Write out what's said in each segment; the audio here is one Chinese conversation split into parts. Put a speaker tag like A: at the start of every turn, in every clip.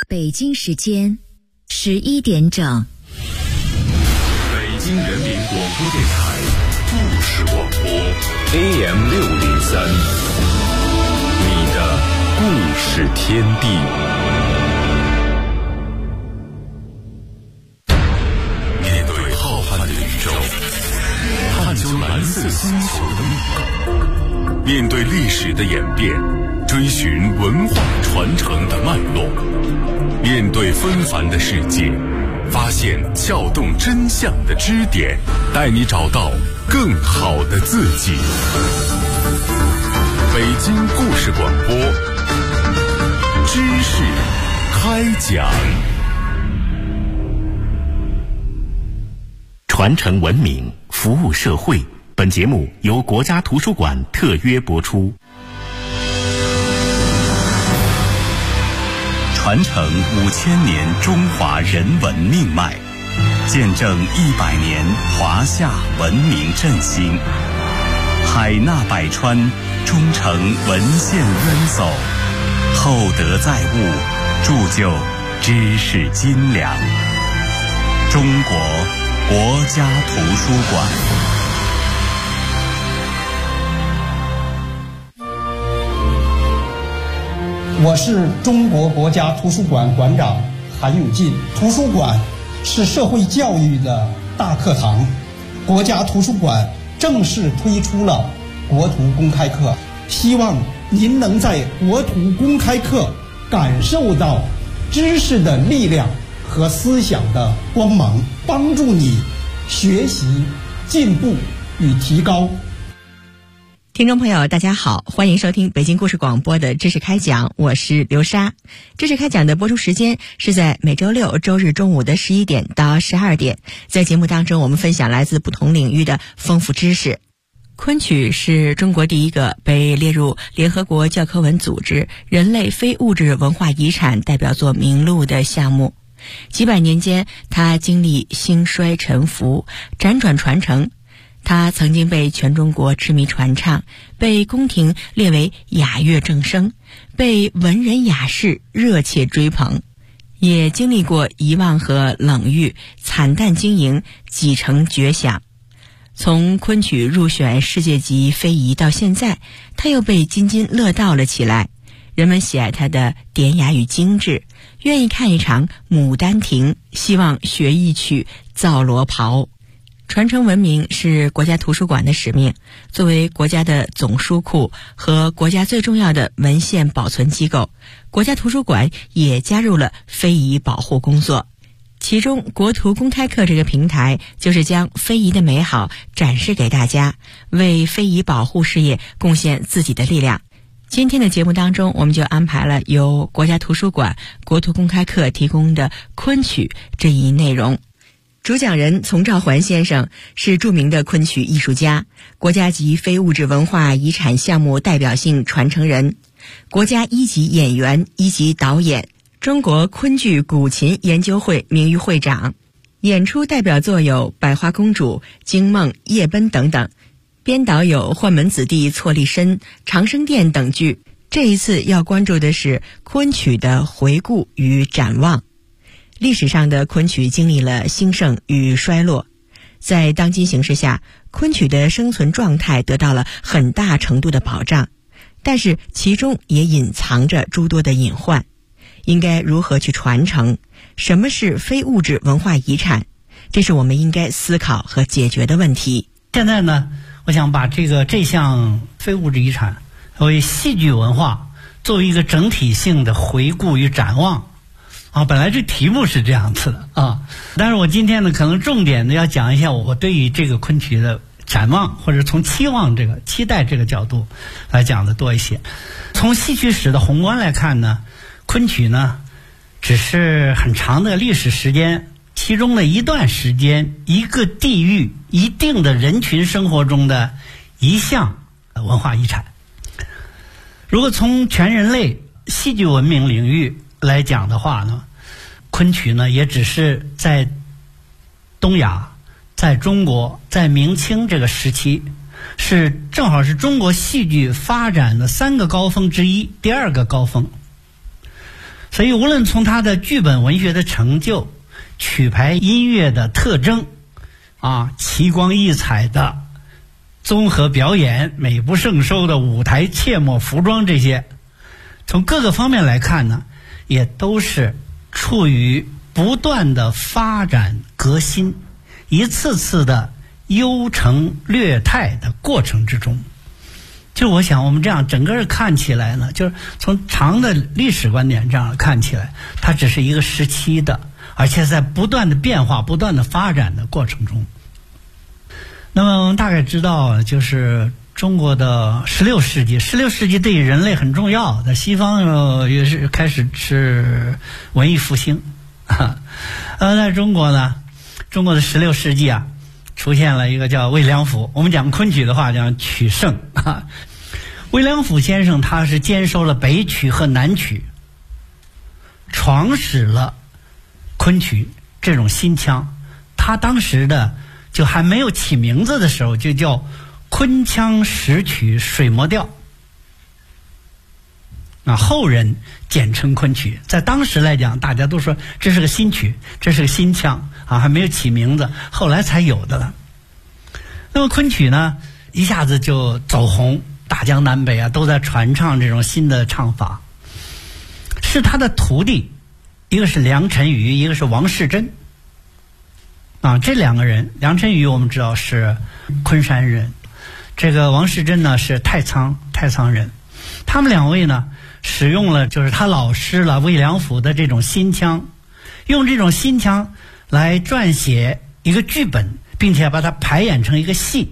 A: 北京时间11点整。
B: 北京人民广播电台故事广播 AM603， 你的故事天地。面对浩瀚的宇宙，探究蓝色星球的密码，面对历史的演变，追寻文化传承的脉络，面对纷繁的世界，发现撬动真相的支点，带你找到更好的自己。北京故事广播，知识开讲。
C: 传承文明，服务社会。本节目由国家图书馆特约播出。
D: 传承5000年中华人文命脉，见证100年华夏文明振兴。海纳百川，忠诚文献渊薮，厚德载物，铸就知识斤两。中国国家图书馆。
E: 我是中国国家图书馆馆长韩永进。图书馆是社会教育的大课堂，国家图书馆正式推出了国图公开课，希望您能在国图公开课感受到知识的力量和思想的光芒，帮助你学习、进步与提高。
F: 听众朋友大家好，欢迎收听北京故事广播的知识开讲，我是刘莎。知识开讲的播出时间是在每周六周日中午的11点到12点，在节目当中我们分享来自不同领域的丰富知识。昆曲是中国第一个被列入联合国教科文组织人类非物质文化遗产代表作名录的项目，几百年间它经历兴衰沉浮，辗转传承。它曾经被全中国痴迷传唱，被宫廷列为雅乐正声，被文人雅士热切追捧，也经历过遗忘和冷遇，惨淡经营，几成绝响。从昆曲入选世界级非遗到现在，它又被津津乐道了起来。人们喜爱它的典雅与精致，愿意看一场牡丹亭，希望学一曲皂罗袍。传承文明是国家图书馆的使命，作为国家的总书库和国家最重要的文献保存机构，国家图书馆也加入了非遗保护工作。其中国图公开课这个平台就是将非遗的美好展示给大家，为非遗保护事业贡献自己的力量。今天的节目当中，我们就安排了由国家图书馆国图公开课提供的昆曲这一内容。主讲人丛兆环先生是著名的昆曲艺术家，国家级非物质文化遗产项目代表性传承人，国家1级演员、1级导演，中国昆剧古琴研究会名誉会长，演出代表作有《百花公主》、《惊梦》、《夜奔》等等，编导有《宦门子弟错立身》、《长生殿》等剧。这一次要关注的是昆曲的回顾与展望。历史上的昆曲经历了兴盛与衰落，在当今形势下，昆曲的生存状态得到了很大程度的保障，但是其中也隐藏着诸多的隐患。应该如何去传承？什么是非物质文化遗产？这是我们应该思考和解决的问题。
E: 现在呢，我想把这项非物质遗产为戏剧文化作为一个整体性的回顾与展望。本来这题目是这样子的但是我今天呢，可能重点的要讲一下我对于这个昆曲的展望，或者从期待这个角度来讲的多一些。从戏曲史的宏观来看呢，昆曲呢只是很长的历史时间其中的一段时间，一个地域一定的人群生活中的一项文化遗产。如果从全人类戏剧文明领域来讲的话呢，昆曲呢也只是在东亚、在中国、在明清这个时期，正好是中国戏剧发展的3个高峰之一，第2个高峰。 所以无论从他的剧本文学的成就、曲牌音乐的特征奇光异彩的综合表演、美不胜收的舞台切莫服装，这些从各个方面来看呢，也都是处于不断的发展革新、一次次的优成劣汰的过程之中。就我想我们这样整个看起来呢，就是从长的历史观点这样看起来，它只是一个时期的，而且在不断的变化、不断的发展的过程中。那么我们大概知道，就是中国的16世纪对于人类很重要，在西方也是开始是文艺复兴。在中国呢，中国的16世纪出现了一个叫魏良辅，我们讲昆曲的话讲曲圣魏良辅先生他是兼收了北曲和南曲，创始了昆曲这种新腔。他当时的就还没有起名字的时候，就叫昆腔十曲水磨调，后人简称昆曲。在当时来讲，大家都说这是个新曲，这是个新腔还没有起名字，后来才有的了。那么昆曲呢，一下子就走红，大江南北都在传唱这种新的唱法。是他的徒弟，一个是梁辰宇，一个是王世贞这两个人，梁辰宇我们知道是昆山人，这个王世贞呢是太仓人。他们两位呢使用了就是他老师了魏良辅的这种新腔，用这种新腔来撰写一个剧本，并且把它排演成一个戏。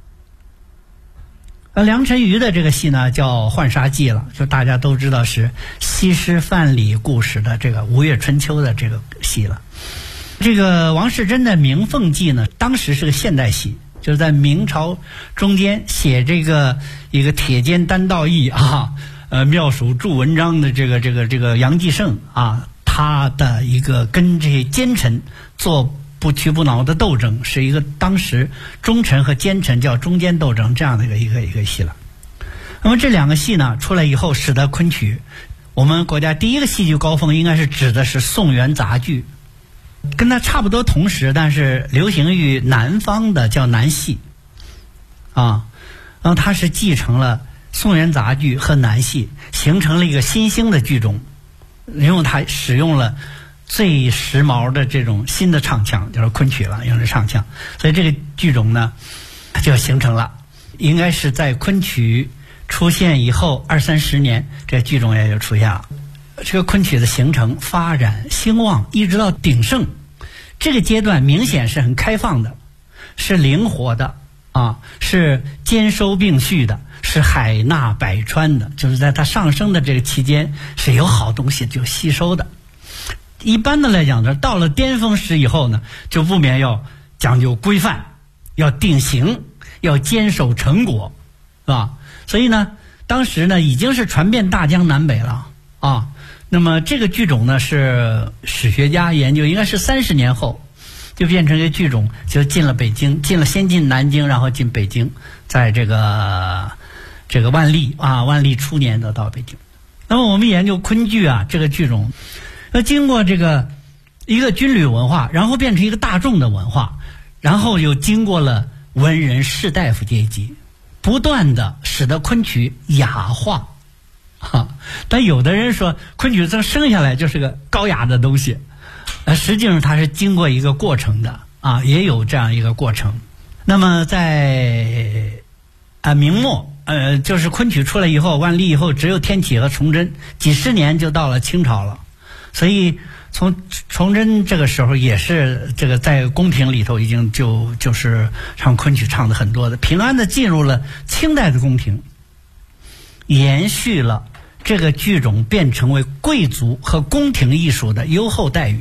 E: 梁辰宇的这个戏呢叫《浣纱记》了，就大家都知道是西施范蠡故事的这个吴越春秋的这个戏了。这个王世贞的《鸣凤记》呢，当时是个现代戏，就是在明朝中间写这个一个铁肩担道义妙手著文章的这个杨继盛他的一个跟这些奸臣做不屈不挠的斗争，是一个当时忠臣和奸臣叫中间斗争这样的一个戏了。那么这两个戏呢出来以后，使得昆曲我们国家第一个戏剧高峰应该是指的是宋元杂剧，跟它差不多同时，但是流行于南方的叫南戏然后它是继承了宋元杂剧和南戏，形成了一个新兴的剧种，因为它使用了最时髦的这种新的唱腔，就是昆曲了，用的唱腔，所以这个剧种呢就形成了。应该是在昆曲出现以后20-30年，这个剧种也就出现了。这个昆曲的形成、发展、兴旺，一直到鼎盛，这个阶段明显是很开放的，是灵活的是兼收并蓄的，是海纳百川的，就是在它上升的这个期间是有好东西就吸收的。一般的来讲呢，到了巅峰时以后呢，就不免要讲究规范，要定型，要坚守成果，是吧？所以呢，当时呢已经是传遍大江南北了那么这个剧种呢，是史学家研究，应该是30年后就变成一个剧种，就进了北京，先进南京，然后进北京，在这个万历初年的到北京。那么我们研究昆剧这个剧种，那经过这个一个军旅文化，然后变成一个大众的文化，然后又经过了文人士大夫阶级，不断的使得昆曲雅化但有的人说昆曲生下来就是个高雅的东西，实际上它是经过一个过程的也有这样一个过程。那么在明末就是昆曲出来以后，万历以后只有天启和崇祯，几十年就到了清朝了。所以从崇祯这个时候也是这个在宫廷里头已经就是唱昆曲唱的很多的，平安的进入了清代的宫廷，延续了这个剧种变成为贵族和宫廷艺术的优厚待遇。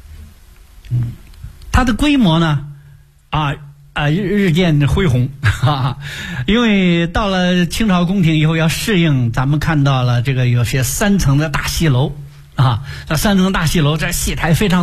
E: 它的规模呢日渐恢宏因为到了清朝宫廷以后要适应，咱们看到了这个有些3层的大戏楼这3层大戏楼，这戏台非常大，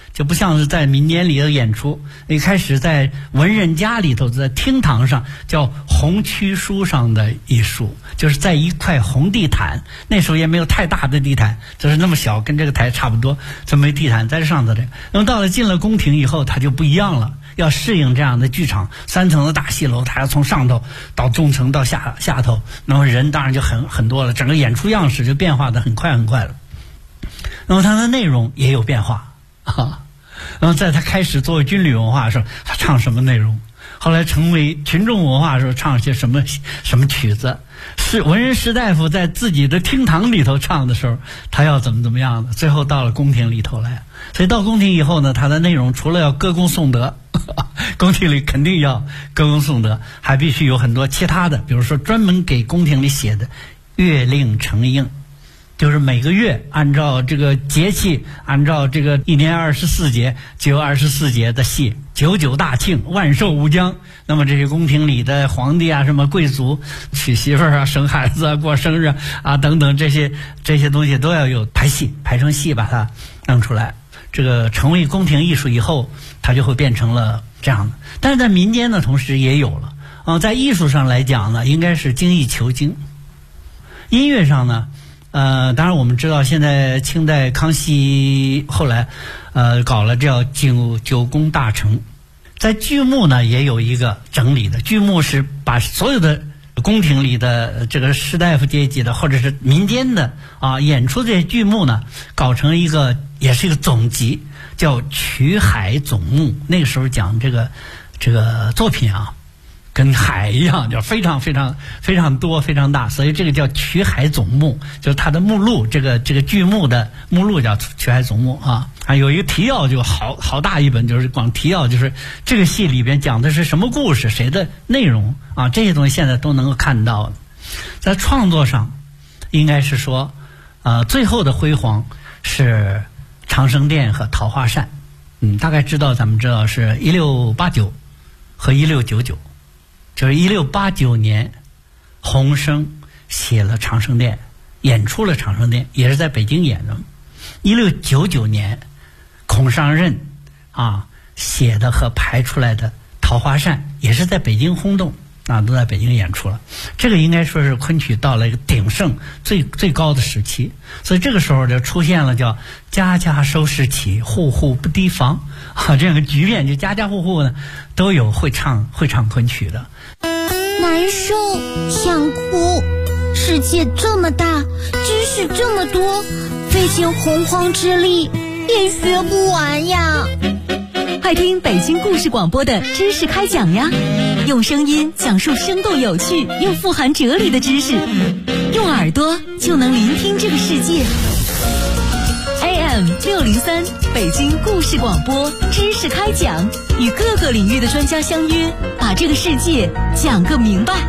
E: 就不像是在民间里的演出。一开始在文人家里头，在厅堂上叫红曲书上的艺术，就是在一块红地毯，那时候也没有太大的地毯，就是那么小，跟这个台差不多，这么一地毯在这上头的。那么到了进了宫廷以后，它就不一样了，要适应这样的剧场，3层的大戏楼，它要从上头到中层到下头，那么人当然就很多了，整个演出样式就变化的很快了。那么它的内容也有变化啊。然后在他开始作为军旅文化的时候，他唱什么内容？后来成为群众文化的时候，唱些什么曲子？是文人士大夫在自己的厅堂里头唱的时候，他要怎么样的？最后到了宫廷里头来，所以到宫廷以后呢，他的内容除了要歌功颂德，宫廷里肯定要歌功颂德，还必须有很多其他的，比如说专门给宫廷里写的乐令成应。就是每个月按照这个节气，按照这个1年24节就有24节的戏，99大庆，万寿无疆。那么这些宫廷里的皇帝啊，什么贵族娶媳妇啊，生孩子啊，过生日啊等等，这些东西都要有排戏，排成戏把它弄出来。这个成为宫廷艺术以后，它就会变成了这样的。但是在民间呢，同时也有了在艺术上来讲呢，应该是精益求精。音乐上呢，当然我们知道，现在清代康熙后来搞了叫九宫大成，在剧目呢也有一个整理的。剧目是把所有的宫廷里的这个士大夫阶级的或者是民间的演出这些剧目呢，搞成一个也是一个总集，叫曲海总目。那个时候讲这个作品啊，跟海一样，就非常非常非常多，非常大，所以这个叫曲海总目，就是它的目录，这个剧目的目录叫曲海总目啊。有一个提要就好大一本，就是光提要，就是这个戏里边讲的是什么故事，谁的内容啊，这些东西现在都能够看到。在创作上，应该是说，最后的辉煌是长生殿和桃花扇。大概咱们知道是1689和1699。就是1689年，洪升写了《长生殿》，演出了《长生殿》，也是在北京演的。1699年，孔尚任写的和排出来的《桃花扇》，也是在北京轰动都在北京演出了。这个应该说是昆曲到了一个鼎盛最高的时期，所以这个时候就出现了叫家家收拾起，户户不提防这样的局面，就家家户户呢都有会唱昆曲的。
G: 难受，想哭，世界这么大，知识这么多，费尽洪荒之力也学不完呀。
H: 快听北京故事广播的知识开讲呀，用声音讲述生动有趣又富含哲理的知识，用耳朵就能聆听这个世界。AM603 北京故事广播知识开讲，与各个领域的专家相约，把这个世界讲个明白。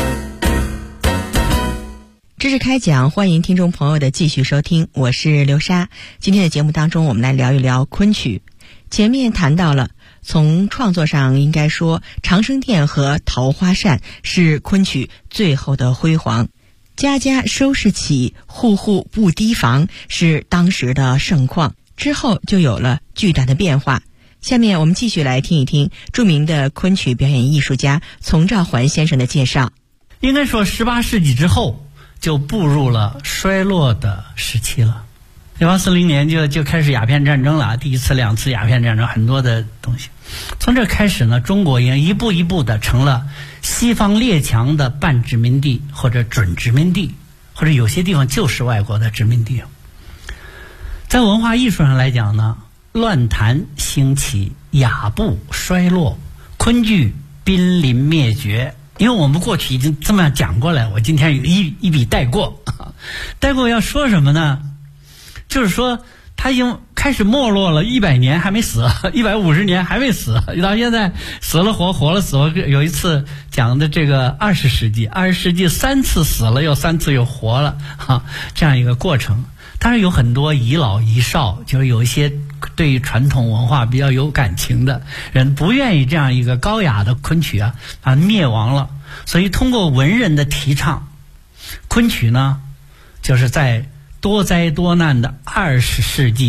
F: 知识开讲，欢迎听众朋友的继续收听，我是刘莎。今天的节目当中，我们来聊一聊昆曲。前面谈到了，从创作上应该说，长生殿和桃花扇是昆曲最后的辉煌。家家收拾起，户户不提防是当时的盛况，之后就有了巨大的变化。下面我们继续来听一听著名的昆曲表演艺术家丛兆环先生的介绍。
E: 应该说18世纪之后就步入了衰落的时期了。1840年就开始鸦片战争了，第一次2次鸦片战争，很多的东西。从这开始呢，中国也一步一步的成了西方列强的半殖民地或者准殖民地，或者有些地方就是外国的殖民地。在文化艺术上来讲呢，乱弹兴起，雅步衰落，昆剧濒临灭绝。因为我们过去已经这么样讲过来，我今天有一笔带过。带过要说什么呢？就是说他已经开始没落了100年还没死，150年还没死，到现在死了活，活了死。我有一次讲的这个20世纪3次死了，又3次又活了这样一个过程。当然有很多遗老遗少，就是有一些对于传统文化比较有感情的人，不愿意这样一个高雅的昆曲灭亡了。所以通过文人的提倡，昆曲呢就是在多灾多难的20世纪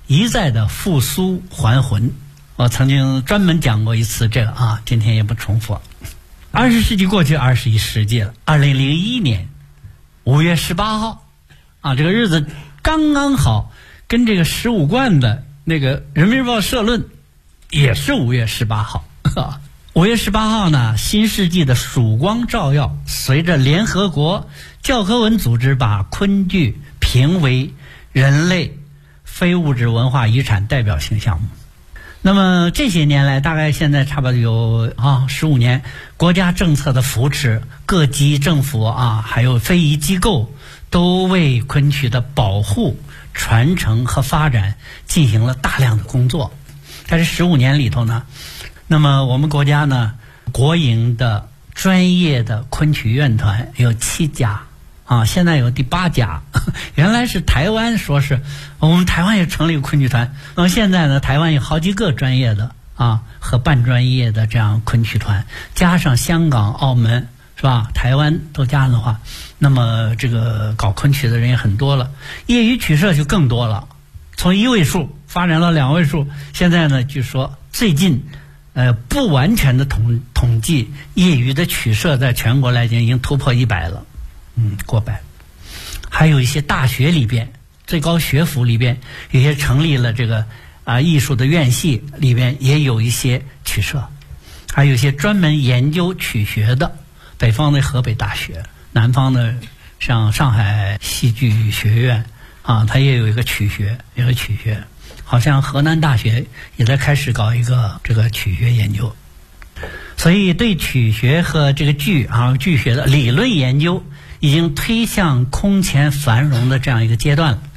E: 一再的复苏还魂。我曾经专门讲过一次这个啊，今天也不重复。20世纪过去21世纪了，2001年5月18号啊，这个日子刚刚好，跟这个15贯的那个《人民日报》社论也是5月18号。5月18号呢，新世纪的曙光照耀，随着联合国教科文组织把昆剧评为人类非物质文化遗产代表性项目。那么这些年来，大概现在差不多有15年，国家政策的扶持，各级政府啊，还有非遗机构都为昆曲的保护、传承和发展进行了大量的工作。在这15年里头呢，那么我们国家呢，国营的专业的昆曲院团有7家啊，现在有第8家。原来是台湾说是我们台湾也成立昆曲团，现在呢，台湾有好几个专业的啊和半专业的这样昆曲团，加上香港、澳门是吧？台湾都加上的话，那么这个搞昆曲的人也很多了，业余曲社就更多了，从1位数发展到2位数。现在呢，据说最近不完全的统计，业余的曲社在全国来讲已经突破100了，过百。还有一些大学里边、最高学府里边，有些成立了这个艺术的院系，里边也有一些曲社，还有一些专门研究曲学的，北方的河北大学，南方的像上海戏剧学院啊，它也有一个曲学，有个曲学。好像河南大学也在开始搞一个这个曲学研究，所以对曲学和这个剧学的理论研究已经推向空前繁荣的这样一个阶段了。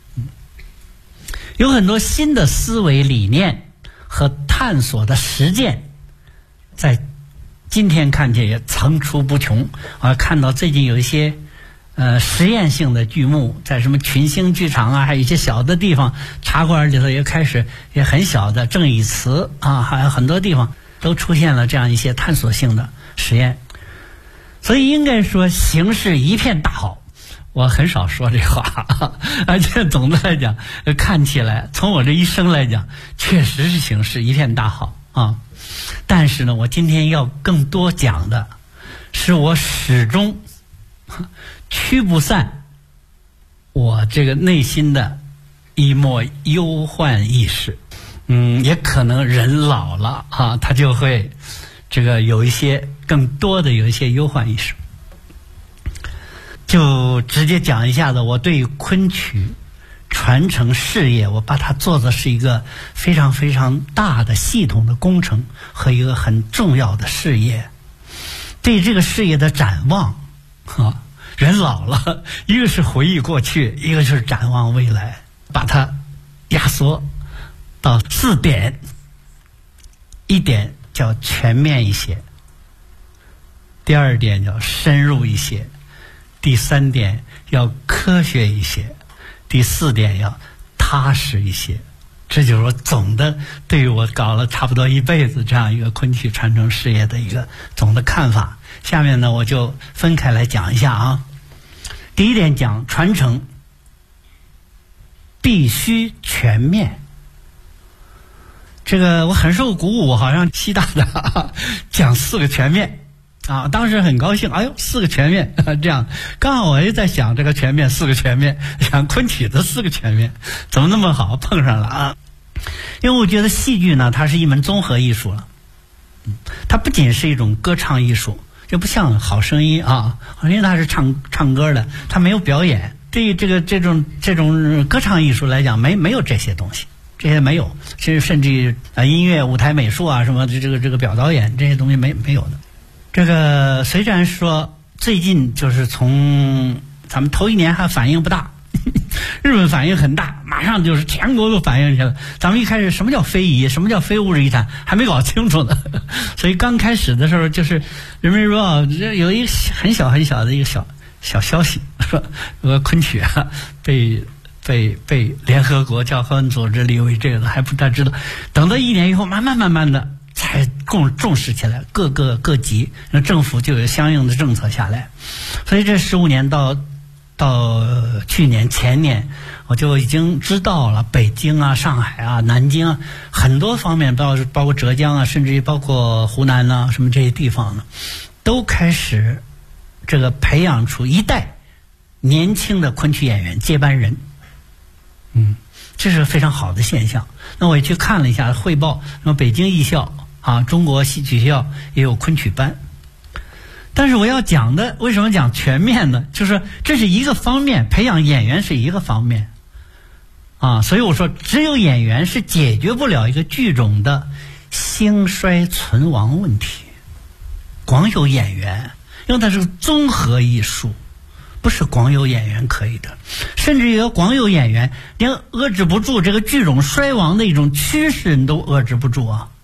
E: 有很多新的思维理念和探索的实践，在今天看起来也层出不穷。看到最近有一些实验性的剧目，在什么群星剧场啊，还有一些小的地方，茶馆里头也开始也很小的正义祠啊，还有很多地方都出现了这样一些探索性的实验。所以应该说形势一片大好，我很少说这话，而且总的来讲，看起来从我这一生来讲，确实是形势一片大好啊。但是呢，我今天要更多讲的是我始终驱不散我这个内心的一抹忧患意识。也可能人老了啊，他就会这个有一些更多的有一些忧患意识。就直接讲一下子我对昆曲传承事业，我把它做的是一个非常非常大的系统的工程和一个很重要的事业。对这个事业的展望人老了，一个是回忆过去，一个是展望未来，把它压缩到4点。1点叫全面一些，第2点叫深入一些，第3点要科学一些，第4点要踏实一些。这就是我总的对于我搞了差不多一辈子这样一个昆曲传承事业的一个总的看法。下面呢，我就分开来讲一下啊。第1点讲传承必须全面。这个我很受鼓舞，好像西大的讲4个全面啊，当时很高兴，哎呦4个全面这样，刚好我也在想这个全面4个全面，想昆曲的4个全面怎么那么好碰上了啊。因为我觉得戏剧呢，它是一门综合艺术了，它不仅是一种歌唱艺术，就不像好声音啊，好声音它是唱歌的，它没有表演。对于这种歌唱艺术来讲，没有这些东西，这些没有，甚至于音乐、舞台美术啊什么的，这个表导演这些东西没有的。这个虽然说最近就是从咱们头1年还反应不大，日本反应很大，马上就是全国都反应起来了。咱们一开始什么叫非遗，什么叫非物质遗产还没搞清楚呢，所以刚开始的时候就是人民日报有一个很小很小的一个小消息，说昆曲啊被联合国教科文组织列为这个还不大知道，等到1年以后慢慢的才重视起来，各级政府就有相应的政策下来。所以这15年到到去年前年，我就已经知道了北京啊、上海啊、南京啊很多方面，包括浙江啊，甚至于包括湖南啊什么这些地方呢，都开始这个培养出一代年轻的昆曲演员接班人。这是非常好的现象。那我也去看了一下汇报，那么北京艺校啊，中国戏曲学校也有昆曲班。但是我要讲的，为什么讲全面呢？就是这是一个方面，培养演员是一个方面啊，所以我说只有演员是解决不了一个剧种的兴衰存亡问题。光有演员，因为它是综合艺术，不是光有演员可以的。甚至于光有演员，连遏制不住这个剧种衰亡的一种趋势，你都遏制不住啊。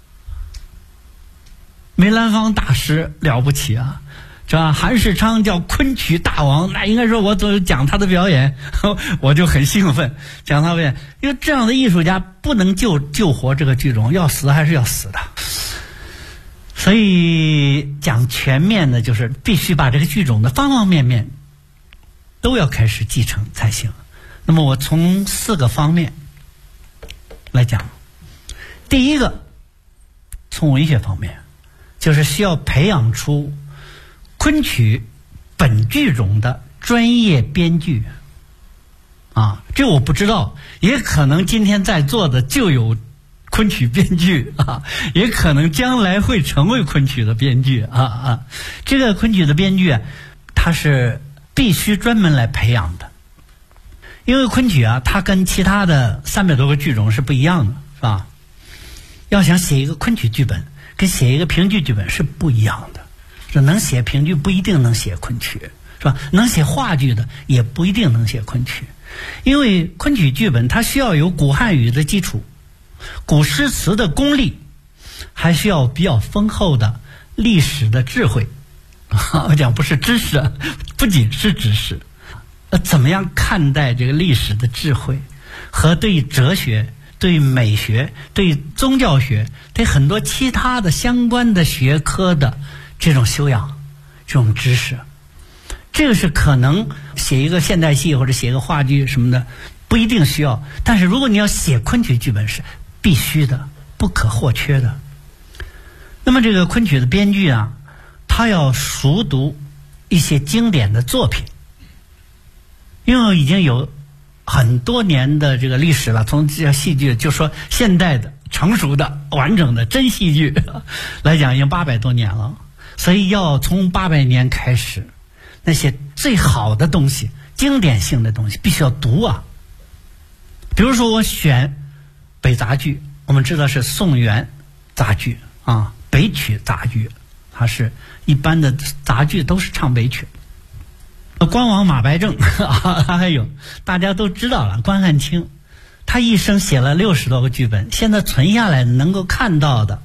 E: 梅兰芳大师了不起啊，是吧？韩世昌叫昆曲大王，那应该说我总讲他的表演，我就很兴奋讲他表演，因为这样的艺术家不能救活这个剧种，要死还是要死的。所以讲全面的，就是必须把这个剧种的方方面面都要开始继承才行。那么我从4个方面来讲。第一个，从文学方面，就是需要培养出昆曲本剧种的专业编剧啊，这我不知道，也可能今天在座的就有昆曲编剧啊，也可能将来会成为昆曲的编剧啊。这个昆曲的编剧啊，它是必须专门来培养的，因为昆曲啊，它跟其他的300多个剧种是不一样的，是吧？要想写一个昆曲剧本，跟写一个评剧剧本是不一样的。说能写评剧不一定能写昆曲，是吧？能写话剧的也不一定能写昆曲，因为昆曲剧本它需要有古汉语的基础，古诗词的功力，还需要比较丰厚的历史的智慧。我讲不是知识，不仅是知识，怎么样看待这个历史的智慧和对哲学、对美学、对宗教学、对很多其他的相关的学科的这种修养、这种知识，这个是可能写一个现代戏或者写一个话剧什么的不一定需要，但是如果你要写昆曲剧本是必须的、不可或缺的。那么这个昆曲的编剧啊，他要熟读一些经典的作品，因为已经有很多年的这个历史了，从这戏剧就说现代的成熟的完整的真戏剧来讲，已经800多年了，所以要从800年开始，那些最好的东西、经典性的东西必须要读啊。比如说我选北杂剧，我们知道是宋元杂剧啊，北曲杂剧，它是一般的杂剧都是唱北曲。关王马白正还有大家都知道了，关汉卿他一生写了60多个剧本，现在存下来能够看到的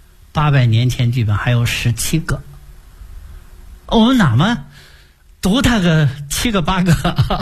E: 800年前剧本还有17个。我们哪么读他个7个8个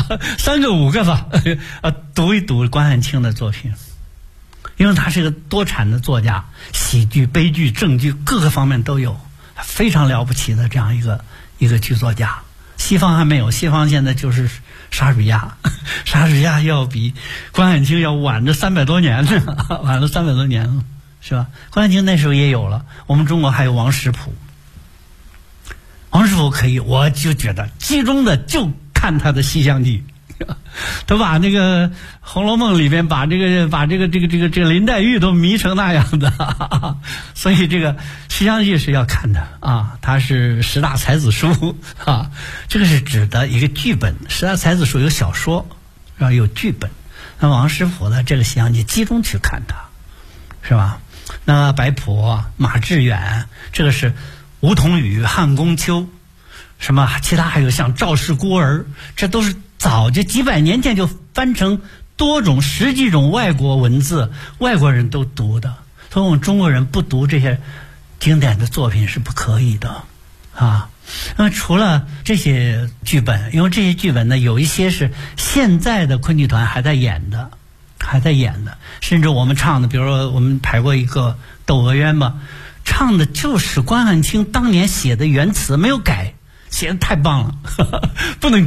E: 3个5个吧，读一读关汉卿的作品，因为他是个多产的作家，喜剧、悲剧、正剧各个方面都有，非常了不起的这样一个剧作家。西方还没有，西方现在就是莎士比亚，莎士比亚要比关汉卿要晚着300多年呢，晚了300多年了，是吧？关汉卿那时候也有了，我们中国还有王实甫。王实甫可以，我就觉得集中的就看他的《西厢记》，都把那个《红楼梦》里边把这个林黛玉都迷成那样的，所以这个《西厢记》是要看的啊，它是10大才子书啊，这个是指的一个剧本。10大才子书有小说，然后有剧本。那王实甫的这个《西厢记》集中去看它，是吧？那白朴、马致远，这个是梧桐雨、汉宫秋，什么其他还有像赵氏孤儿，这都是早就几百年前就翻成多种10几种外国文字，外国人都读的。所以我们中国人不读这些经典的作品是不可以的啊。那么除了这些剧本，因为这些剧本呢，有一些是现在的昆剧团还在演的，甚至我们唱的，比如说我们排过一个《窦娥冤》吧，唱的就是关汉卿当年写的原词，没有改，写的太棒了，不能改。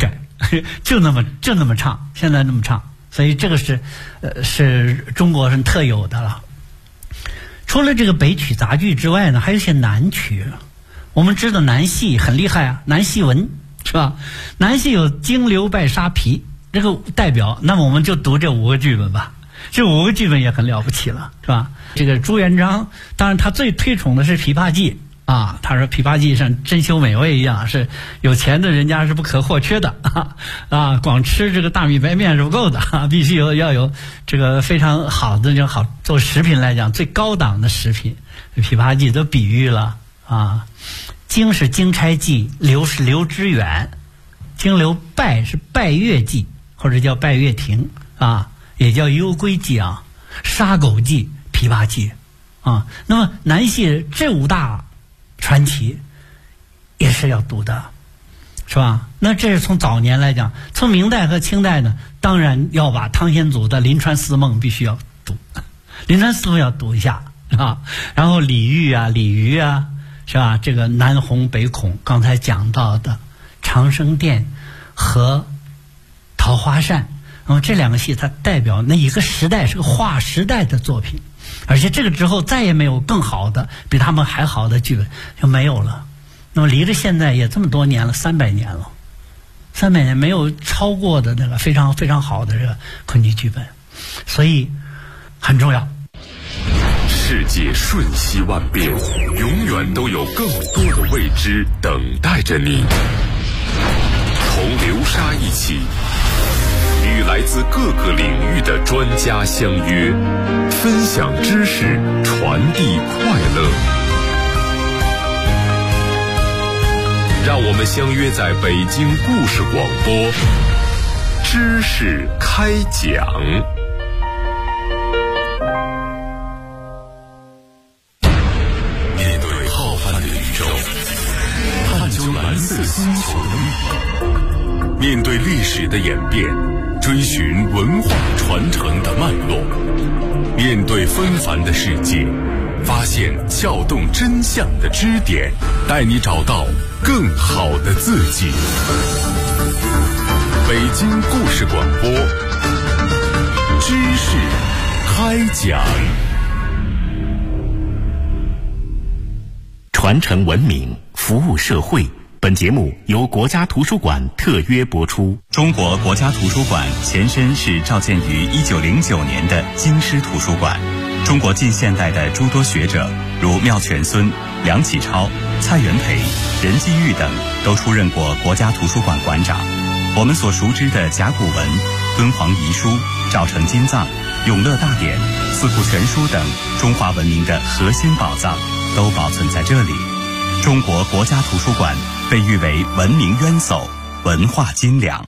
E: 就那么唱，现在那么唱，所以这个是中国人特有的了。除了这个北曲杂剧之外呢，还有一些南曲。我们知道南戏很厉害啊，南戏文是吧？南戏有京流拜沙皮这个代表，那么我们就读这5个剧本吧。这5个剧本也很了不起了，是吧？这个朱元璋，当然他最推崇的是《琵琶记》啊，他说《琵琶记》像珍馐美味一样，是有钱的人家是不可或缺的啊，光吃这个大米白面是不够的啊，必须要有这个非常好的就好做食品来讲最高档的食品，《琵琶记》都比喻了啊。京是京差记，流是流之远，京流拜是拜月记，或者叫拜月亭啊，也叫幽闺记啊，杀狗记、琵琶记啊。那么南戏这5大传奇也是要读的，是吧？那这是从早年来讲，从明代和清代呢，当然要把汤显祖的《临川思梦》必须要读，《临川思梦》要读一下啊。然后李煜啊、李渔啊，是吧？这个南红北孔，刚才讲到的长生殿和桃花扇，那么这2个戏它代表那一个时代，是个划时代的作品，而且这个之后再也没有更好的比他们还好的剧本就没有了。那么离着现在也这么多年了，300年了，300年没有超过的那个非常非常好的这个昆剧剧本，所以很重要。
B: 世界瞬息万变，永远都有更多的未知等待着你。同流沙一起，与来自各个领域的专家相约，分享知识，传递快乐。让我们相约在北京故事广播，知识开讲。面对浩瀚的宇宙，探究蓝色星球的密码，面对历史的演变，追寻文化传承的脉络，面对纷繁的世界，发现撬动真相的支点，带你找到更好的自己。北京故事广播，知识开讲。
C: 传承文明，服务社会。本节目由国家图书馆特约播出。
D: 中国国家图书馆前身是召建于1909年的京师图书馆。中国近现代的诸多学者，如妙泉孙、梁启超、蔡元培、任继玉等，都出任过国家图书馆馆长。我们所熟知的甲骨文、敦煌遗书、赵城金藏、永乐大典、四库全书等中华文明的核心宝藏，都保存在这里。中国国家图书馆被誉为文明渊薮、文化斤两。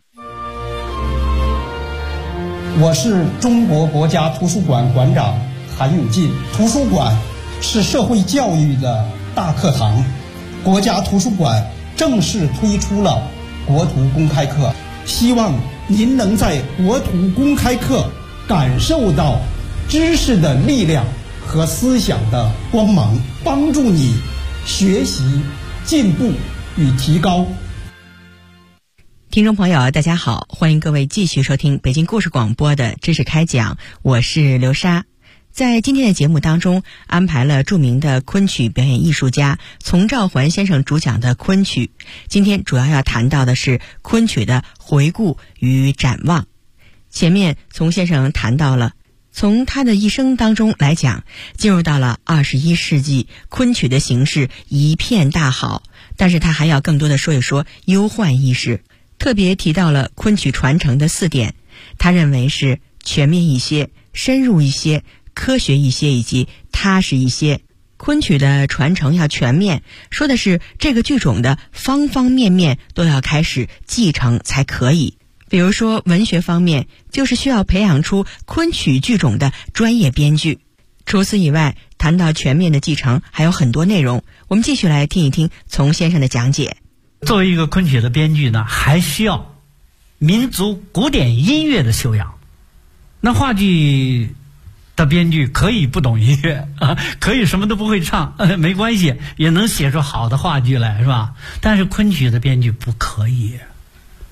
I: 我是中国国家图书馆馆长韩永进。图书馆是社会教育的大课堂，国家图书馆正式推出了国图公开课，希望您能在国图公开课感受到知识的力量和思想的光芒，帮助你学习、进步与提高。
F: 听众朋友大家好，欢迎各位继续收听北京故事广播的知识开讲，我是刘莎。在今天的节目当中，安排了著名的昆曲表演艺术家丛兆环先生主讲的昆曲。今天主要谈到的是昆曲的回顾与展望。前面丛先生谈到了从他的一生当中来讲，进入到了21世纪，昆曲的形势一片大好，但是他还要更多的说一说忧患意识，特别提到了昆曲传承的4点，他认为是全面一些、深入一些、科学一些以及踏实一些。昆曲的传承要全面，说的是这个剧种的方方面面都要开始继承才可以。比如说文学方面，就是需要培养出昆曲剧种的专业编剧。除此以外，谈到全面的继承还有很多内容，我们继续来听一听丛先生的讲解。
E: 作为一个昆曲的编剧呢，还需要民族古典音乐的修养。那话剧的编剧可以不懂音乐啊，可以什么都不会唱，没关系，也能写出好的话剧来，是吧？但是昆曲的编剧不可以，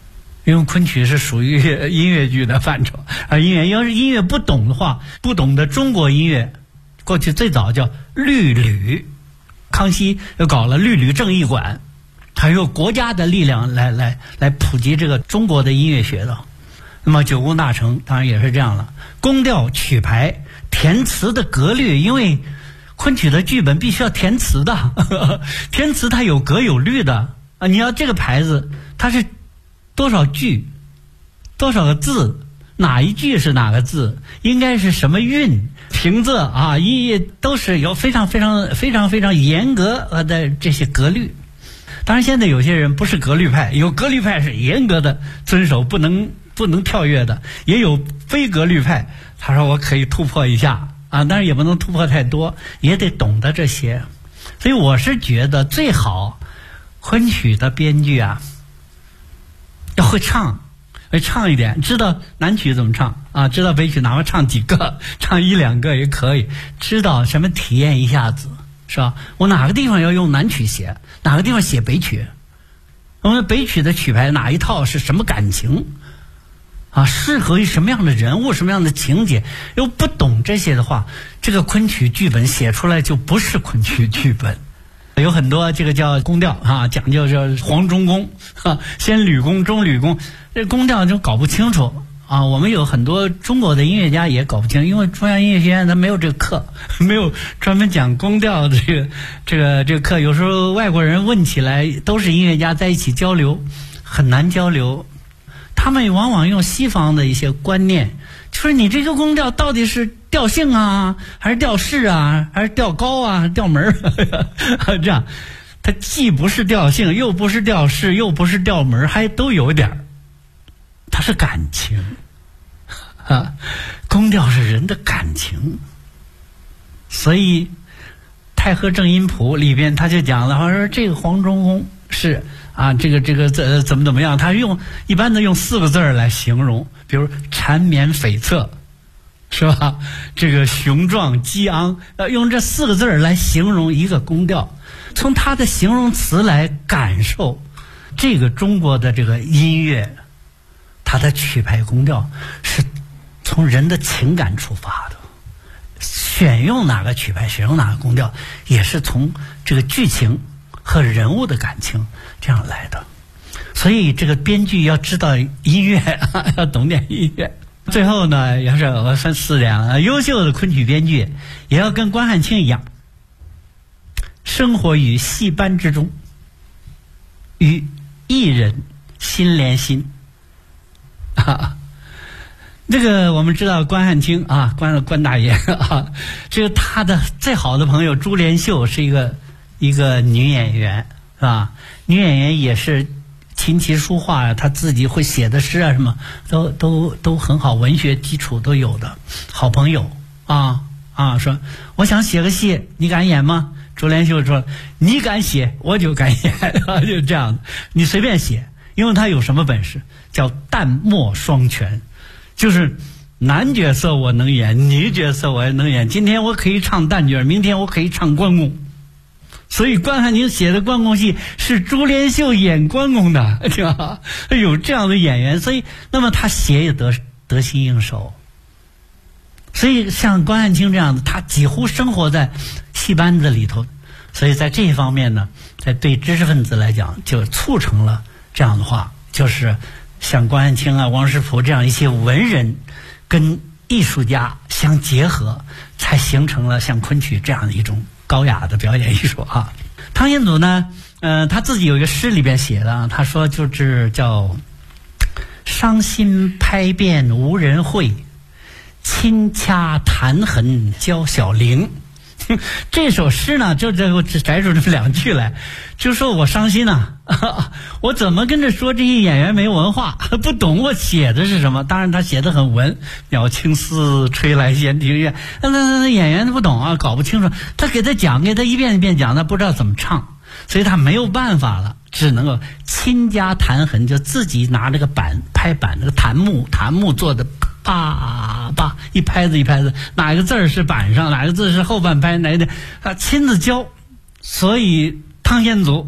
E: 因为昆曲是属于音乐剧的范畴，而要是音乐不懂的话，不懂的中国音乐，过去最早叫律吕，康熙又搞了律吕正艺馆，还有国家的力量来普及这个中国的音乐学的。那么九宫大成当然也是这样了，宫调曲牌填词的格律，因为昆曲的剧本必须要填词的，填词它有格有律的啊。你要这个牌子它是多少句多少个字，哪一句是哪个字，应该是什么韵平仄啊，都是有非常严格的这些格律。当然现在有些人不是格律派，有格律派是严格的遵守，不能跳跃的，也有非格律派，他说我可以突破一下啊，但是也不能突破太多，也得懂得这些。所以我是觉得最好昆曲的编剧啊要会唱一点，知道南曲怎么唱啊，知道北曲哪怕唱几个，唱一两个也可以，知道什么体验一下子，是吧？我哪个地方要用南曲写，哪个地方写北曲，我们北曲的曲牌哪一套是什么感情啊，适合于什么样的人物，什么样的情节。又不懂这些的话，这个昆曲剧本写出来就不是昆曲剧本。有很多这个叫宫调啊，讲究叫黄中宫啊，先吕宫中吕宫，这宫调就搞不清楚啊。我们有很多中国的音乐家也搞不清，因为中央音乐学院它没有这个课，没有专门讲宫调的这个课。有时候外国人问起来，都是音乐家在一起交流，很难交流。他们往往用西方的一些观念，就是你这个宫调到底是调性啊，还是调式啊，还是调高啊，调门这样，它既不是调性，又不是调式，又不是调门，还都有点，它是感情啊，宫调是人的感情。所以《太和正音谱》里边他就讲了，说这个黄中宫是啊，这个怎么样？他一般的用4个字来形容，比如缠绵悱恻，是吧？这个雄壮激昂，用这4个字来形容一个宫调，从他的形容词来感受这个中国的这个音乐，它的曲牌宫调是从人的情感出发的，选用哪个曲牌，选用哪个宫调，也是从这个剧情和人物的感情这样来的。所以这个编剧要知道音乐要懂点音乐。最后呢，要是我分4点了，优秀的昆曲编剧也要跟关汉卿一样，生活于戏班之中，与艺人心连心啊。这个我们知道关汉卿啊，关大爷啊，这个他的最好的朋友朱连秀是一个女演员，是吧？女演员也是琴棋书画啊，她自己会写的诗啊，什么都很好，文学基础都有的好朋友啊，说我想写个戏，你敢演吗？朱连秀说你敢写我就敢演就这样，你随便写，因为他有什么本事叫旦末双全，就是男角色我能演，女角色我也能演，今天我可以唱旦角，明天我可以唱关公。所以关汉卿写的关公戏是朱连秀演关公的，是吧？有这样的演员，所以那么他写也得心应手。所以像关汉卿这样的，他几乎生活在戏班子里头，所以在这一方面呢，在对知识分子来讲，就促成了这样的话，就是像关汉卿啊、王实甫这样一些文人跟艺术家相结合，才形成了像昆曲这样的一种高雅的表演艺术啊。汤显祖呢，他自己有一个诗里边写的，他说就是叫伤心拍遍无人会，轻掐弹痕教小玲。这首诗呢，就我只摘出这么2句来，就说我伤心啊，我怎么跟着说这些演员没文化，不懂我写的是什么。当然他写的很文，鸟青丝吹来闲庭院，那演员不懂啊，搞不清楚，他给他一遍一遍讲，他不知道怎么唱，所以他没有办法了，只能够亲加弹痕，就自己拿这个拍板，那个檀木做的，啪啪一拍子一拍子，哪个字是板上，哪个字是后半拍，哪个亲自教。所以汤显祖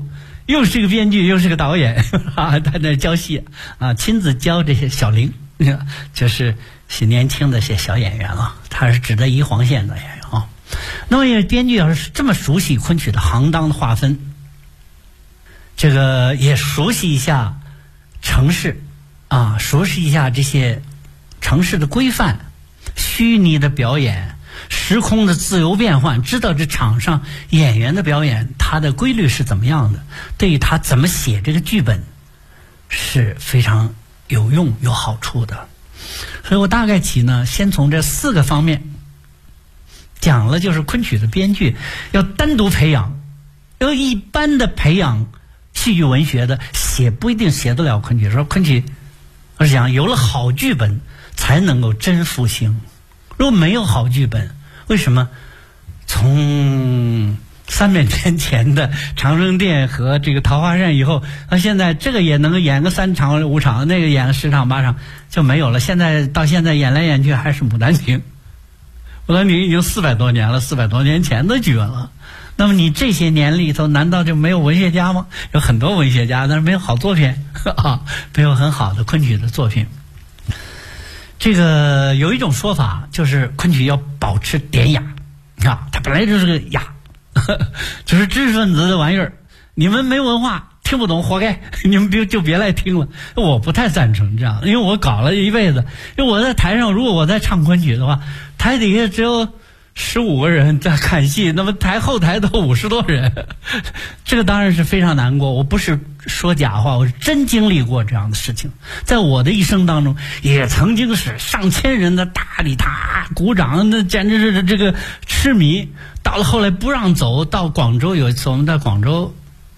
E: 又是个编剧，又是个导演啊，他在教戏啊，亲自教这些小伶，就是年轻的些小演员啊，他是指的一黄县的演员啊。那么编剧要是这么熟悉昆曲的行当的划分，这个也熟悉一下城市啊，熟悉一下这些城市的规范、虚拟的表演、时空的自由变换，知道这场上演员的表演它的规律是怎么样的，对于他怎么写这个剧本是非常有用有好处的。所以我大概起呢，先从这4个方面讲了，就是昆曲的编剧要单独培养，要一般的培养戏剧文学的写不一定写得了昆曲。说昆曲我是讲有了好剧本才能够真复兴，如果没有好剧本，为什么从300年前的长生殿和这个桃花扇以后，现在这个也能够演个3场5场，那个演个10场8场就没有了。现在到现在演来演去还是牡丹亭，牡丹亭已经400多年了，400多年前的剧了。那么你这些年里头难道就没有文学家吗？有很多文学家，但是没有好作品啊，没有很好的昆曲的作品。这个有一种说法，就是昆曲要保持典雅啊，它本来就是个雅，就是知识分子的玩意儿，你们没文化听不懂活该，你们就别来听了。我不太赞成这样，因为我搞了一辈子，因为我在台上，如果我在唱昆曲的话，台底下只有15个人在看戏，那么后台都50多人，这个当然是非常难过。我不是说假话，我是真经历过这样的事情。在我的一生当中，也曾经是上千人的大礼堂鼓掌，那简直是这个痴迷。到了后来不让走，到广州有一次我们在广州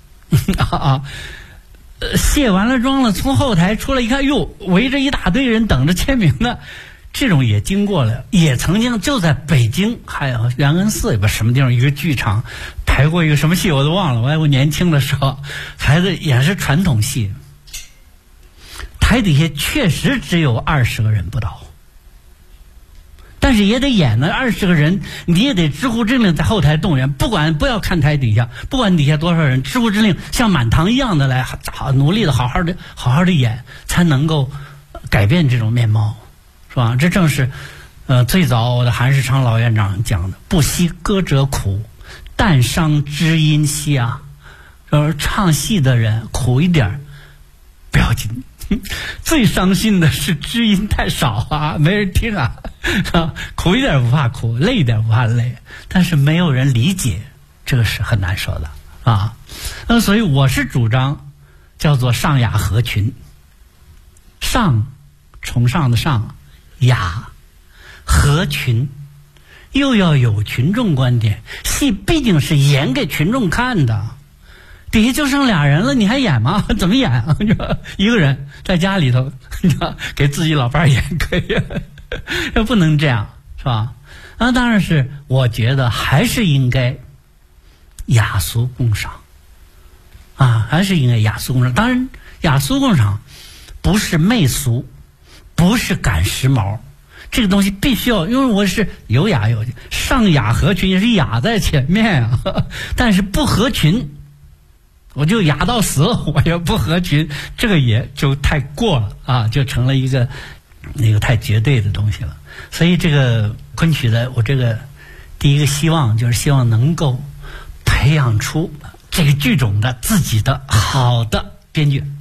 E: 卸完了妆了，从后台出来一看，哟，围着一大堆人等着签名呢。这种也经过了，也曾经就在北京，还有延安寺也不什么地方一个剧场排过一个什么戏我都忘了，我年轻的时候排的也是传统戏，台底下确实只有20个人不到，但是也得演呢，20个人你也得直呼之令在后台动员，不要看台底下，不管底下多少人，直呼之令像满堂一样的来努力的好好的演，才能够改变这种面貌，是吧？这正是最早我的韩世昌老院长讲的，不惜歌者苦，但伤知音稀啊。就是唱戏的人苦一点不要紧，最伤心的是知音太少啊，没人听啊。苦一点不怕苦，累一点不怕累，但是没有人理解，这个是很难受的啊。那所以我是主张叫做上雅合群，上崇尚的上，雅合群，又要有群众观点，戏毕竟是演给群众看的，底下就剩俩人了，你还演吗？怎么演啊？一个人在家里头给自己老伴演可以，不能这样，是吧？那当然是我觉得还是应该雅俗共赏啊，还是应该雅俗共赏。当然雅俗共赏不是媚俗，不是赶时髦，这个东西必须要，因为我是有雅有上雅合群，也是雅在前面啊，但是不合群我就雅到死，我也不合群，这个也就太过了啊，就成了一个那个太绝对的东西了。所以这个昆曲的我这个第一个希望就是希望能够培养出这个剧种的自己的好的编剧。